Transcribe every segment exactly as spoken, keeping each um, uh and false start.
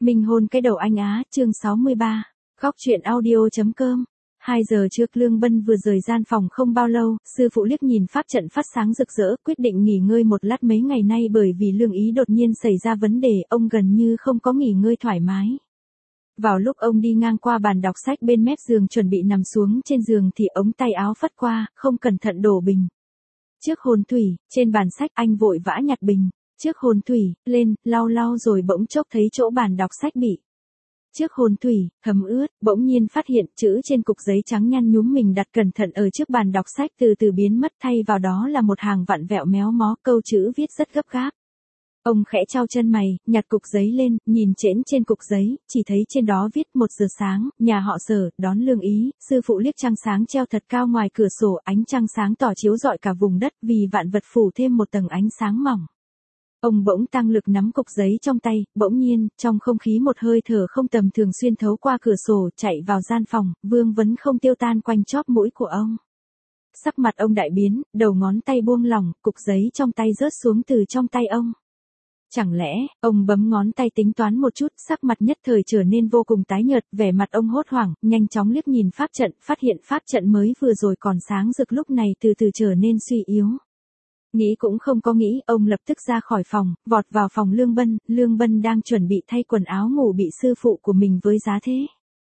Minh hôn cái đầu anh á, chương sáu mươi ba. Góc truyện audio.com. hai giờ trước Lương Bân vừa rời gian phòng không bao lâu, sư phụ liếc nhìn pháp trận phát sáng rực rỡ, quyết định nghỉ ngơi một lát. Mấy ngày nay bởi vì Lương Ý đột nhiên xảy ra vấn đề, ông gần như không có nghỉ ngơi thoải mái. Vào lúc ông đi ngang qua bàn đọc sách bên mép giường chuẩn bị nằm xuống trên giường thì ống tay áo phất qua, không cẩn thận đổ bình. Trước hồn thủy, trên bàn sách anh vội vã nhặt bình. Trước hồn thủy, lên, lau lau rồi bỗng chốc thấy chỗ bàn đọc sách bị. Trước hồn thủy, thấm ướt, bỗng nhiên phát hiện chữ trên cục giấy trắng nhăn nhúm mình đặt cẩn thận ở trước bàn đọc sách từ từ biến mất, thay vào đó là một hàng vặn vẹo méo mó, câu chữ viết rất gấp gáp. Ông khẽ chau chân mày, nhặt cục giấy lên, nhìn trễn trên cục giấy, chỉ thấy trên đó viết một giờ sáng, nhà họ Sở, đón Lương Ý. Sư phụ liếc trăng sáng treo thật cao ngoài cửa sổ, ánh trăng sáng tỏ chiếu rọi cả vùng đất, vì vạn vật phủ thêm một tầng ánh sáng mỏng. Ông bỗng tăng lực nắm cục giấy trong tay, bỗng nhiên, trong không khí một hơi thở không tầm thường xuyên thấu qua cửa sổ, chạy vào gian phòng, vương vấn không tiêu tan quanh chóp mũi của ông. Sắc mặt ông đại biến, đầu ngón tay buông lỏng, cục giấy trong tay rớt xuống từ trong tay ông. Chẳng lẽ, ông bấm ngón tay tính toán một chút, sắc mặt nhất thời trở nên vô cùng tái nhợt, vẻ mặt ông hốt hoảng, nhanh chóng liếc nhìn pháp trận, phát hiện pháp trận mới vừa rồi còn sáng rực lúc này từ từ trở nên suy yếu. Nghĩ cũng không có nghĩ, ông lập tức ra khỏi phòng, vọt vào phòng Lương Bân. Lương Bân đang chuẩn bị thay quần áo ngủ bị sư phụ của mình với giá thế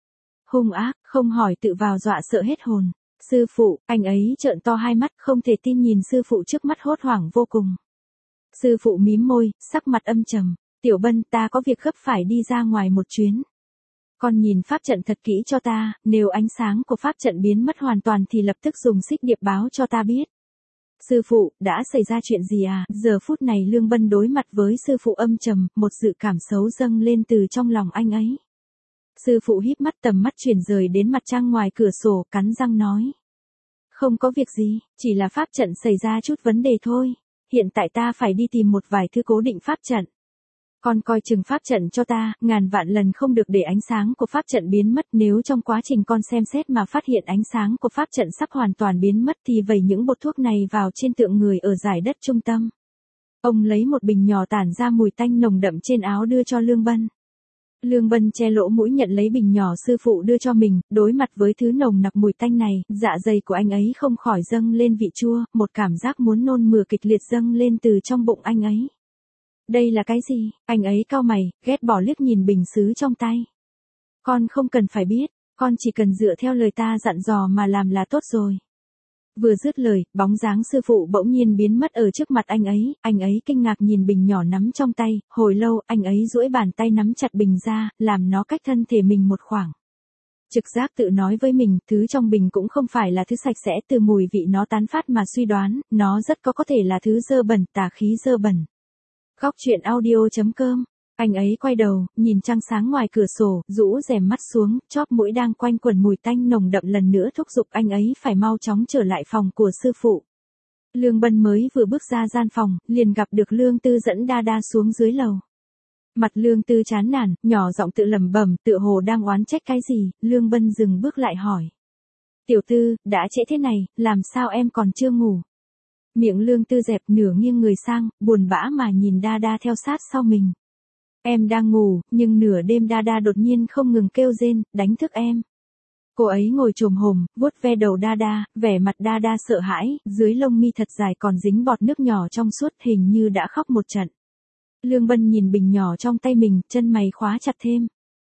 hung ác, không hỏi tự vào dọa sợ hết hồn. Sư phụ, anh ấy trợn to hai mắt, không thể tin nhìn sư phụ trước mắt hốt hoảng vô cùng. Sư phụ mím môi, sắc mặt âm trầm. Tiểu Bân, ta có việc gấp phải đi ra ngoài một chuyến. Con nhìn pháp trận thật kỹ cho ta, nếu ánh sáng của pháp trận biến mất hoàn toàn thì lập tức dùng xích điệp báo cho ta biết. Sư phụ, đã xảy ra chuyện gì à? Giờ phút này Lương Bân đối mặt với sư phụ âm trầm, một dự cảm xấu dâng lên từ trong lòng anh ấy. Sư phụ híp mắt, tầm mắt chuyển rời đến mặt trăng ngoài cửa sổ, cắn răng nói. Không có việc gì, chỉ là pháp trận xảy ra chút vấn đề thôi. Hiện tại ta phải đi tìm một vài thứ cố định pháp trận. Con coi chừng pháp trận cho ta, ngàn vạn lần không được để ánh sáng của pháp trận biến mất. Nếu trong quá trình con xem xét mà phát hiện ánh sáng của pháp trận sắp hoàn toàn biến mất thì vẩy những bột thuốc này vào trên tượng người ở dải đất trung tâm. Ông lấy một bình nhỏ tản ra mùi tanh nồng đậm trên áo đưa cho Lương Bân. Lương Bân che lỗ mũi nhận lấy bình nhỏ sư phụ đưa cho mình, đối mặt với thứ nồng nặc mùi tanh này, dạ dày của anh ấy không khỏi dâng lên vị chua, một cảm giác muốn nôn mửa kịch liệt dâng lên từ trong bụng anh ấy. Đây là cái gì? Anh ấy cau mày, ghét bỏ liếc nhìn bình sứ trong tay. Con không cần phải biết, con chỉ cần dựa theo lời ta dặn dò mà làm là tốt rồi. Vừa dứt lời, bóng dáng sư phụ bỗng nhiên biến mất ở trước mặt anh ấy, anh ấy kinh ngạc nhìn bình nhỏ nắm trong tay, hồi lâu anh ấy duỗi bàn tay nắm chặt bình ra, làm nó cách thân thể mình một khoảng. Trực giác tự nói với mình, thứ trong bình cũng không phải là thứ sạch sẽ, từ mùi vị nó tán phát mà suy đoán, nó rất có có thể là thứ dơ bẩn, tà khí dơ bẩn. Góc truyện audio.com. Anh ấy quay đầu, nhìn trăng sáng ngoài cửa sổ, rũ rèm mắt xuống, chóp mũi đang quanh quẩn mùi tanh nồng đậm lần nữa thúc giục anh ấy phải mau chóng trở lại phòng của sư phụ. Lương Bân mới vừa bước ra gian phòng, liền gặp được Lương Tư dẫn Đa Đa xuống dưới lầu. Mặt Lương Tư chán nản, nhỏ giọng tự lẩm bẩm, tựa hồ đang oán trách cái gì. Lương Bân dừng bước lại hỏi. Tiểu Tư, đã trễ thế này, làm sao em còn chưa ngủ? Miệng Lương Tư dẹp, nửa nghiêng người sang, buồn bã mà nhìn Đa Đa theo sát sau mình. Em đang ngủ, nhưng nửa đêm Đa Đa đột nhiên không ngừng kêu rên, đánh thức em. Cô ấy ngồi chồm hổm, vuốt ve đầu Đa Đa, vẻ mặt Đa Đa sợ hãi, dưới lông mi thật dài còn dính bọt nước nhỏ trong suốt, hình như đã khóc một trận. Lương Bân nhìn bình nhỏ trong tay mình, chân mày khóa chặt thêm.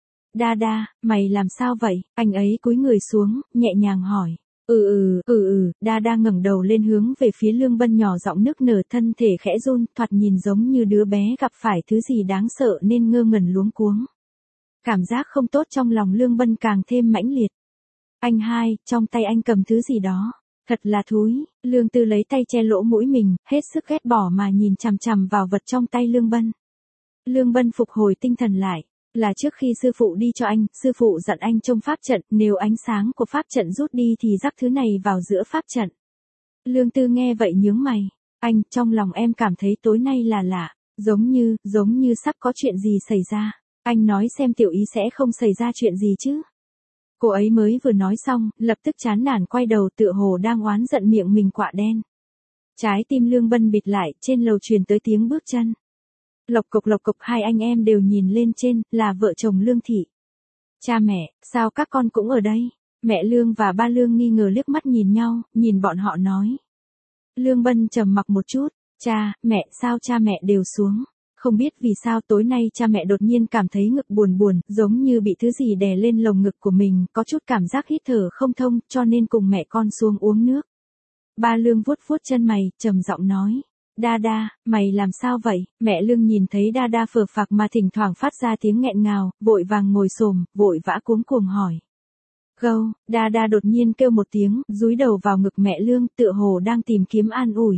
Đa Đa, mày làm sao vậy? Anh ấy cúi người xuống, nhẹ nhàng hỏi. Ừ ừ, ừ ừ, Đa Đa ngẩng đầu lên hướng về phía Lương Bân nhỏ giọng nức nở, thân thể khẽ run, thoạt nhìn giống như đứa bé gặp phải thứ gì đáng sợ nên ngơ ngẩn luống cuống. Cảm giác không tốt trong lòng Lương Bân càng thêm mãnh liệt. Anh hai, trong tay anh cầm thứ gì đó. Thật là thúi. Lương Tư lấy tay che lỗ mũi mình, hết sức ghét bỏ mà nhìn chằm chằm vào vật trong tay Lương Bân. Lương Bân phục hồi tinh thần lại. Là trước khi sư phụ đi cho anh, sư phụ dặn anh trông pháp trận, nếu ánh sáng của pháp trận rút đi thì rắc thứ này vào giữa pháp trận. Lương Tư nghe vậy nhướng mày. Anh, trong lòng em cảm thấy tối nay là lạ, giống như, giống như sắp có chuyện gì xảy ra. Anh nói xem Tiểu Ý sẽ không xảy ra chuyện gì chứ. Cô ấy mới vừa nói xong, lập tức chán nản quay đầu, tựa hồ đang oán giận miệng mình quạ đen. Trái tim Lương Bân bịt lại, trên lầu truyền tới tiếng bước chân. Lộc cộc lộc cộc hai anh em đều nhìn lên trên, là vợ chồng Lương Thị. Cha mẹ, sao các con cũng ở đây? Mẹ Lương và ba Lương nghi ngờ liếc mắt nhìn nhau, nhìn bọn họ nói. Lương Bân trầm mặc một chút, cha, mẹ, sao cha mẹ đều xuống? Không biết vì sao tối nay cha mẹ đột nhiên cảm thấy ngực buồn buồn, giống như bị thứ gì đè lên lồng ngực của mình, có chút cảm giác hít thở không thông, cho nên cùng mẹ con xuống uống nước. Ba Lương vuốt vuốt chân mày, trầm giọng nói. Đa Đa, mày làm sao vậy? Mẹ Lương nhìn thấy Đa Đa phờ phạc mà thỉnh thoảng phát ra tiếng nghẹn ngào, vội vàng ngồi xổm, vội vã cuống cuồng hỏi. Gâu, Đa Đa đột nhiên kêu một tiếng, dúi đầu vào ngực mẹ Lương, tựa hồ đang tìm kiếm an ủi.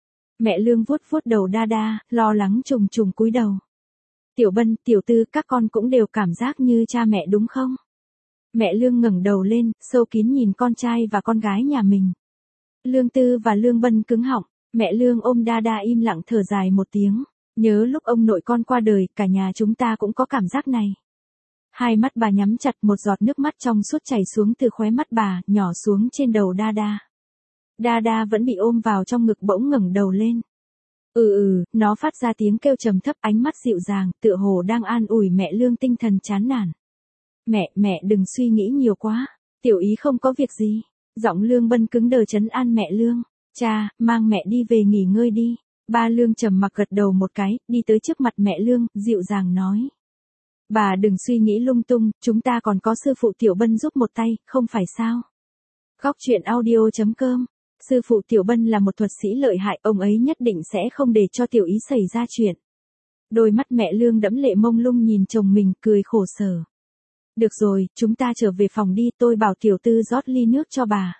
Mẹ Lương vuốt vuốt đầu Đa Đa, lo lắng trùng trùng cúi đầu. Tiểu Bân, Tiểu Tư, các con cũng đều cảm giác như cha mẹ đúng không? Mẹ Lương ngẩng đầu lên, sâu kín nhìn con trai và con gái nhà mình. Lương Tư và Lương Bân cứng họng, mẹ Lương ôm Đa Đa im lặng thở dài một tiếng. Nhớ lúc ông nội con qua đời, cả nhà chúng ta cũng có cảm giác này. Hai mắt bà nhắm chặt, một giọt nước mắt trong suốt chảy xuống từ khóe mắt bà, nhỏ xuống trên đầu Đa Đa. Đa Đa vẫn bị ôm vào trong ngực bỗng ngẩng đầu lên. Ừ ừ, nó phát ra tiếng kêu trầm thấp, ánh mắt dịu dàng, tựa hồ đang an ủi mẹ Lương tinh thần chán nản. Mẹ, mẹ đừng suy nghĩ nhiều quá, tiểu ý không có việc gì. Giọng Lương Bân cứng đờ trấn an mẹ Lương. Cha, mang mẹ đi về nghỉ ngơi đi. Ba Lương trầm mặc gật đầu một cái, đi tới trước mặt mẹ Lương, dịu dàng nói. Bà đừng suy nghĩ lung tung, chúng ta còn có sư phụ Tiểu Bân giúp một tay, không phải sao? Góc truyện audio chấm com. Sư phụ Tiểu Bân là một thuật sĩ lợi hại, ông ấy nhất định sẽ không để cho Tiểu Ý xảy ra chuyện. Đôi mắt mẹ Lương đẫm lệ mông lung nhìn chồng mình, cười khổ sở. Được rồi, chúng ta trở về phòng đi, tôi bảo Tiểu Tư rót ly nước cho bà.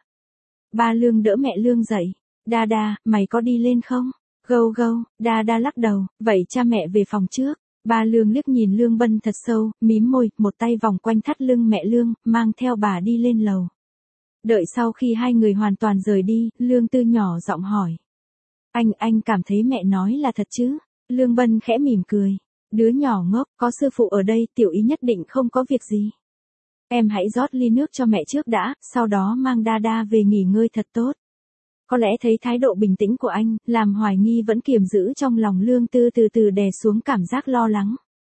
Ba Lương đỡ mẹ Lương dậy. Đa Đa, mày có đi lên không? Gâu gâu, Đa Đa lắc đầu, vậy cha mẹ về phòng trước. Ba Lương liếc nhìn Lương Bân thật sâu, mím môi, một tay vòng quanh thắt lưng mẹ Lương, mang theo bà đi lên lầu. Đợi sau khi hai người hoàn toàn rời đi, Lương Tư nhỏ giọng hỏi. Anh, anh cảm thấy mẹ nói là thật chứ? Lương Bân khẽ mỉm cười. Đứa nhỏ ngốc, có sư phụ ở đây, Tiểu Ý nhất định không có việc gì. Em hãy rót ly nước cho mẹ trước đã, sau đó mang Đa Đa về nghỉ ngơi thật tốt. Có lẽ thấy thái độ bình tĩnh của anh, làm hoài nghi vẫn kiềm giữ trong lòng Lương Tư từ từ đè xuống cảm giác lo lắng.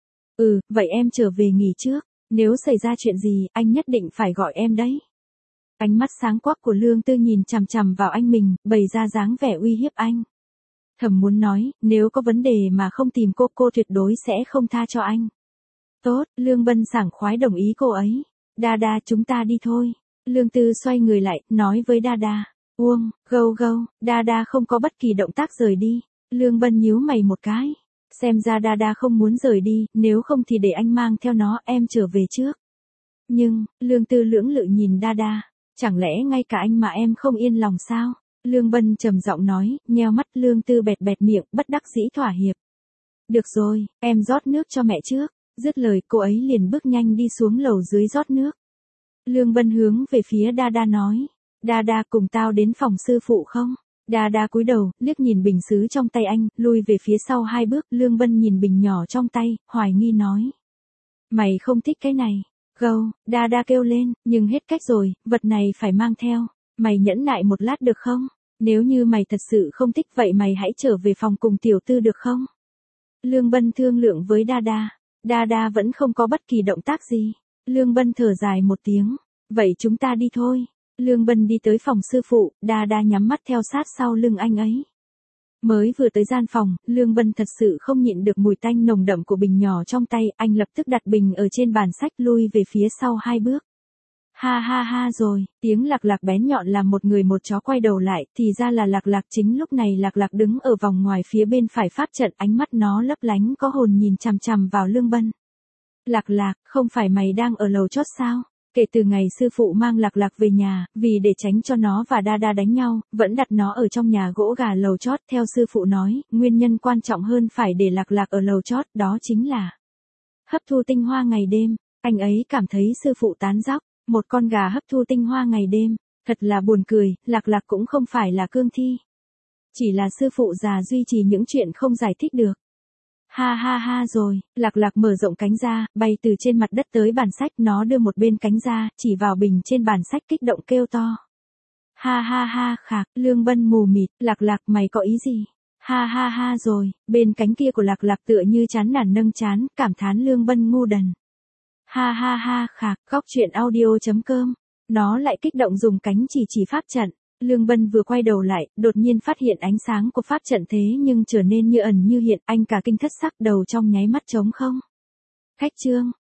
Ừ, vậy em trở về nghỉ trước, nếu xảy ra chuyện gì, anh nhất định phải gọi em đấy. Ánh mắt sáng quắc của Lương Tư nhìn chằm chằm vào anh mình, bày ra dáng vẻ uy hiếp anh. Thầm muốn nói, nếu có vấn đề mà không tìm cô, cô tuyệt đối sẽ không tha cho anh. Tốt, Lương Bân sảng khoái đồng ý cô ấy. Đa Đa, chúng ta đi thôi. Lương Tư xoay người lại, nói với Đa Đa. Uông, gâu gâu, Đa Đa không có bất kỳ động tác rời đi. Lương Bân nhíu mày một cái. Xem ra Đa Đa không muốn rời đi, nếu không thì để anh mang theo nó, em trở về trước. Nhưng, Lương Tư lưỡng lự nhìn Đa Đa. Chẳng lẽ ngay cả anh mà em không yên lòng sao? Lương Bân trầm giọng nói, nheo mắt. Lương Tư bẹt bẹt miệng, bất đắc dĩ thỏa hiệp. Được rồi, em rót nước cho mẹ trước. Dứt lời, cô ấy liền bước nhanh đi xuống lầu dưới rót nước. Lương Bân hướng về phía Đa Đa nói. Đa Đa, cùng tao đến phòng sư phụ không? Đa Đa cúi đầu, liếc nhìn bình sứ trong tay anh, lui về phía sau hai bước. Lương Bân nhìn bình nhỏ trong tay, hoài nghi nói. Mày không thích cái này. Gâu, Đa Đa kêu lên, nhưng hết cách rồi, vật này phải mang theo. Mày nhẫn nại một lát được không? Nếu như mày thật sự không thích vậy mày hãy trở về phòng cùng Tiểu Tư được không? Lương Bân thương lượng với Đa Đa. Đa Đa vẫn không có bất kỳ động tác gì. Lương Bân thở dài một tiếng. Vậy chúng ta đi thôi. Lương Bân đi tới phòng sư phụ, Đa Đa nhắm mắt theo sát sau lưng anh ấy. Mới vừa tới gian phòng, Lương Bân thật sự không nhịn được mùi tanh nồng đậm của bình nhỏ trong tay, anh lập tức đặt bình ở trên bàn sách, lui về phía sau hai bước. Ha ha ha rồi, tiếng Lạc Lạc bén nhọn làm một người một chó quay đầu lại, thì ra là Lạc Lạc. Chính lúc này Lạc Lạc đứng ở vòng ngoài phía bên phải pháp trận, ánh mắt nó lấp lánh có hồn nhìn chằm chằm vào Lương Bân. Lạc Lạc, không phải mày đang ở lầu chót sao? Kể từ ngày sư phụ mang Lạc Lạc về nhà, vì để tránh cho nó và Đa Đa đánh nhau, vẫn đặt nó ở trong nhà gỗ gà lầu chót. Theo sư phụ nói, nguyên nhân quan trọng hơn phải để Lạc Lạc ở lầu chót, đó chính là hấp thu tinh hoa ngày đêm. Anh ấy cảm thấy sư phụ tán dóc, một con gà hấp thu tinh hoa ngày đêm, thật là buồn cười. Lạc Lạc cũng không phải là cương thi, chỉ là sư phụ già duy trì những chuyện không giải thích được. Ha ha ha rồi, Lạc Lạc mở rộng cánh ra, bay từ trên mặt đất tới bàn sách, nó đưa một bên cánh ra, chỉ vào bình trên bàn sách kích động kêu to. Ha ha ha khạc, Lương Bân mù mịt, Lạc Lạc mày có ý gì? Ha ha ha rồi, bên cánh kia của Lạc Lạc tựa như chán nản nâng chán, cảm thán Lương Bân ngu đần. Ha ha ha khạc, góc truyện audio.com. Nó lại kích động dùng cánh chỉ chỉ pháp trận. Lương Bân vừa quay đầu lại, đột nhiên phát hiện ánh sáng của pháp trận thế nhưng trở nên như ẩn như hiện, anh cả kinh thất sắc, đầu trong nháy mắt trống không. Khách trương,